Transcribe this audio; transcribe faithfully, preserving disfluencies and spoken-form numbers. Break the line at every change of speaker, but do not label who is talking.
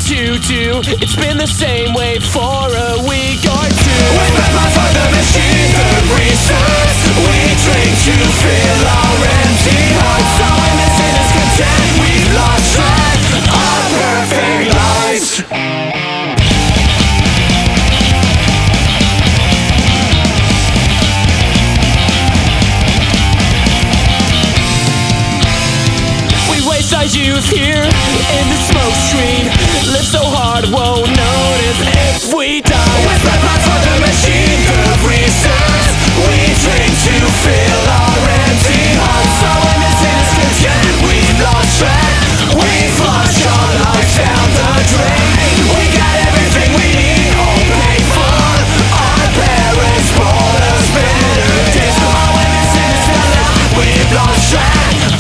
to do. It's been the same way for a week or two.
We spend blood for the machine, the reasons we drink to fill our empty hearts. So in this is content, we've lost track of perfect lives.
Our youth here in the smoke screen. Live so hard, won't notice if we die.
We spend blood for the machine, the reasons we drink to fill our empty hearts. So in this is content, we've lost track. We've flushed our lives down the drain. We got everything we need, all paid for. Our parents brought us better days. Oh, in this is content, we've lost track.